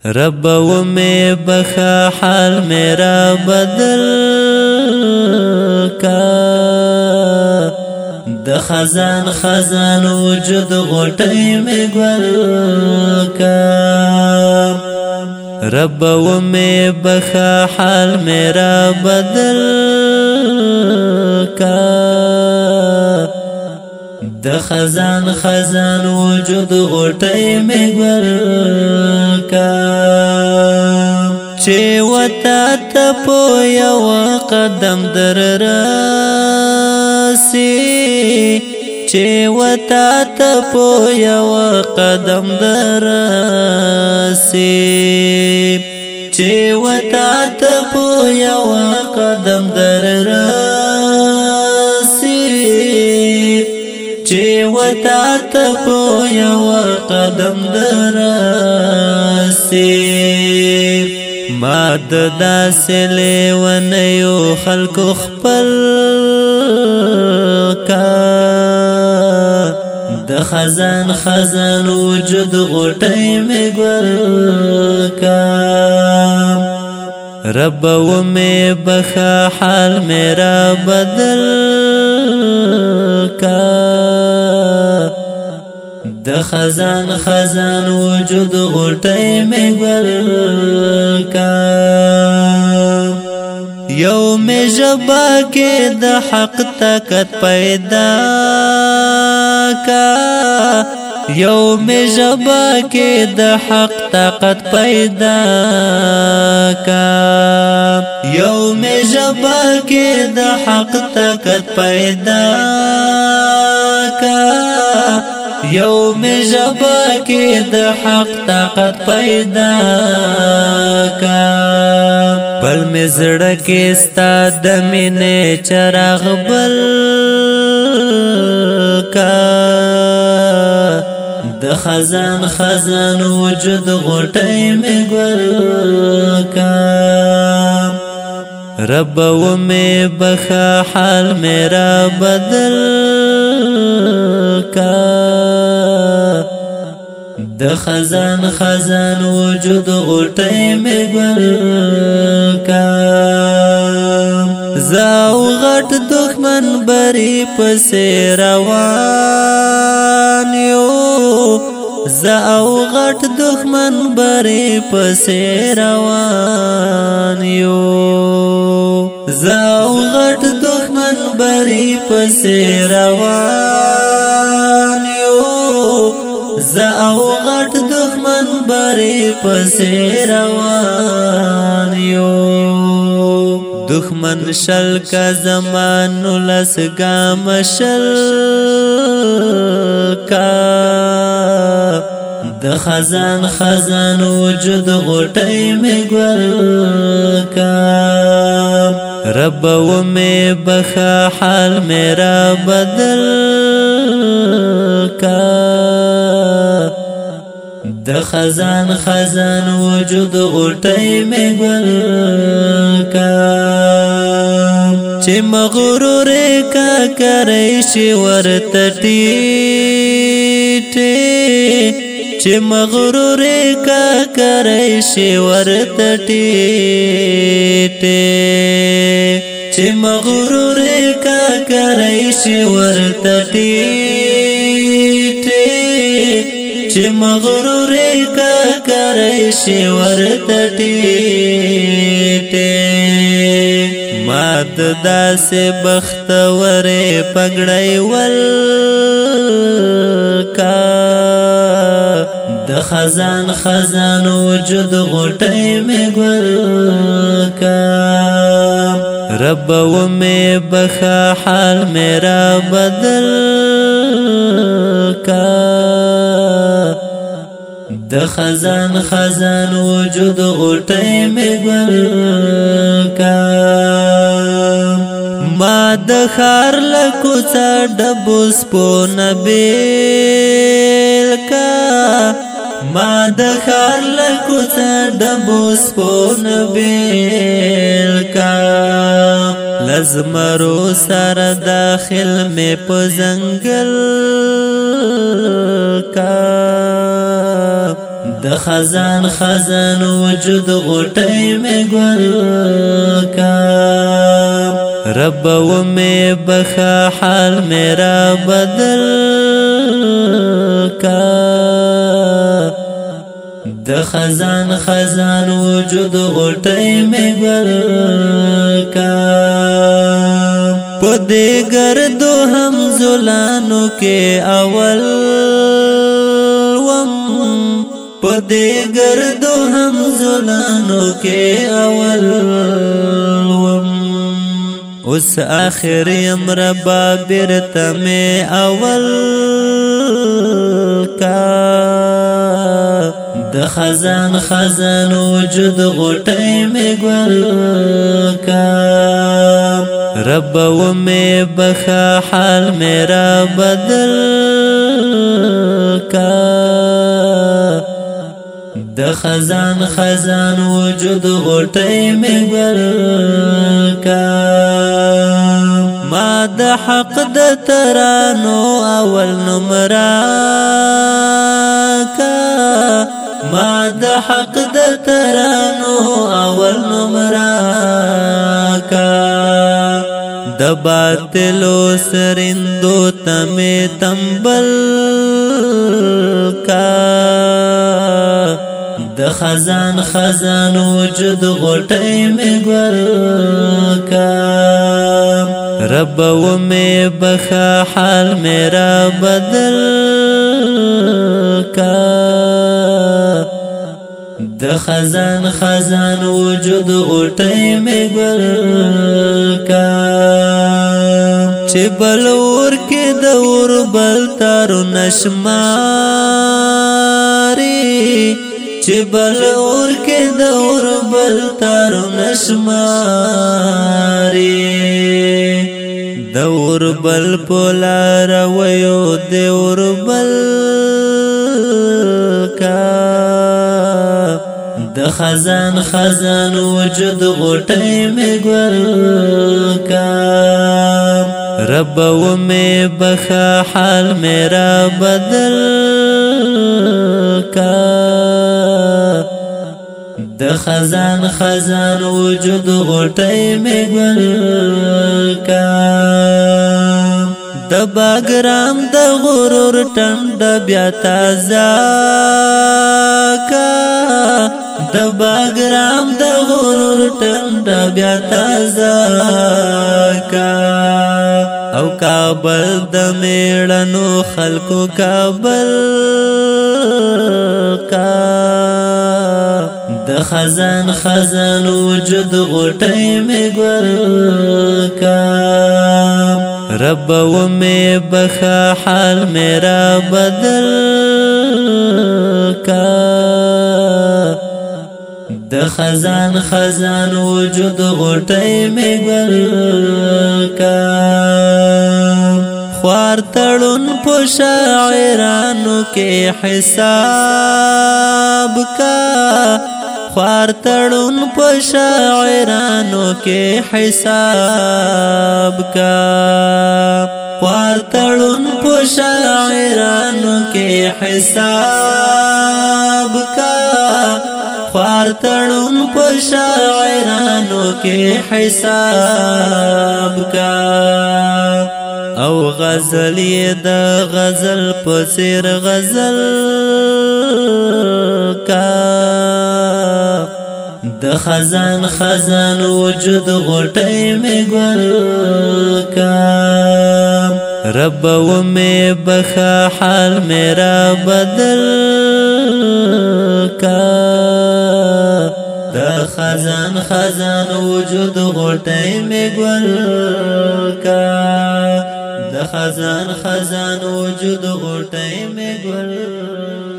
رب و میں بخا حال میرا بدل کا د خزان خزان وجود غټي میں گل کا رب و میں بخا حال میرا بدل کا د خزان خزان وجود غټي میں گل کا چې وتا ته په یو قدم در راسي چې وتا ته په یو قدم در راسي چې وتا ته په یو قدم در راسي چې وتا ته په یو قدم در راسي ما د داسې لیونیو خلکو خپل کا د خزان خزان وجود غټي میں گل کا رب و میں بخا حال میرا بدل کا د خزان خزان وجود غټي میں گل کا یوم جبا کے د حق طاقت پیدا کا یوم جبا کے د حق طاقت پیدا کا یوم جبا کے د حق طاقت پیدا کا یوم جبا کے د حق طاقت پیدا کا بل میں زړه کې ستا د مینې چراغ بل کا د خزان خزان وجود غټي میں گل کا رب و میں بخا حال میرا بدل کا د خزان خزان وجود غټي میں گل کا زاو غټ دښمن بری پسې روان یو زاو غټ دښمن بری پسې روان یو زاو غټ دښمن بری پسې روان یو زاو غټ دښمن بری پسې روان یو دښمن شل کا زمانو لس گام شل کا د خزان خزان وجود غټي میں گل کا رب و میں بخا حال میرا بدل کا د خزان خزان وجود غټي میں گل کا چې مغرور کا کرے شي ورته ټیټه چې مغرور کا کرے شي ورته ټیټه چې مغرور کا کرے شي ورته ټیټه چې مغرور کا کرے شي ورته ټیټه ما د داسې بختورې پګړۍ ول کا د خزان خزان وجود غټي میں گل کا رب و میں بخا حال میرا بدل کا د خزان خزان وجود غټي میں گل کا ما د خار لکو څا ډبو سپونه بیل کا ما د خار لکو څا ډبو سپونه بیل کا لزمرو سره داخل میں په ځنګل کا د خزان خزان وجود غټي مې ګل کا رب و میں بخا حال میرا بدل کا د خزان خزان وجود غټي مې ګل کا پدې ګردو هم زلانو کې اول وم پدې ګردو هم زلانو کې اول وم اس آخر امر بابر تمہیں اول کا د خزان خزان وجود غټي مې ګل کا رب و میں بخا حال میرا بدل کا د خزان خزان وجود غټي مې ګل کا ما د حق د ترانو اول نمرا کا ما د حق د ترانو اول نمرا کا د باطلو سرندو تمه تنبل کا د خزان خزان وجود غټي مې ګل کا رب و میں بخا حال میرا بدل کا د خزان خزان وجود غټي مې ګل کا چې بلور کې دور بل تارو نشماري چې بلور کې دور بل تارو نشماري دور بل پولا رویو دور بل کا د خزان خزان وجود غټي مې ګل کا رب و میں بخا حال میرا بدل کا د خزان خزان وجود غټي مې ګل کا د باګرام د غرور ټنډ بیا تازه کا د باګرام د غرور ټنډ بیا تازه کا او کابل د میړنو خلکو کابل کا د خزان خزان وجود غټي مې ګل کا رب و میں بخا حال میرا بدل کا د خزان خزان وجود غټي مې ګل کا خوار تړون په شاعرانو کې حساب کا خوار تړون په شاعرانو کې حساب کا خوار تړون په شاعرانو کې حساب کا خوار تړون په شاعرانو کې حساب کا او غزل د غزل په سر غزل کا د خزان خزان وجود غټي مې ګل کا رب و میں بخا حال میرا بدل کا د خزان خزان وجود غټي مې ګل کا د خزان خزان وجود غټي مې ګل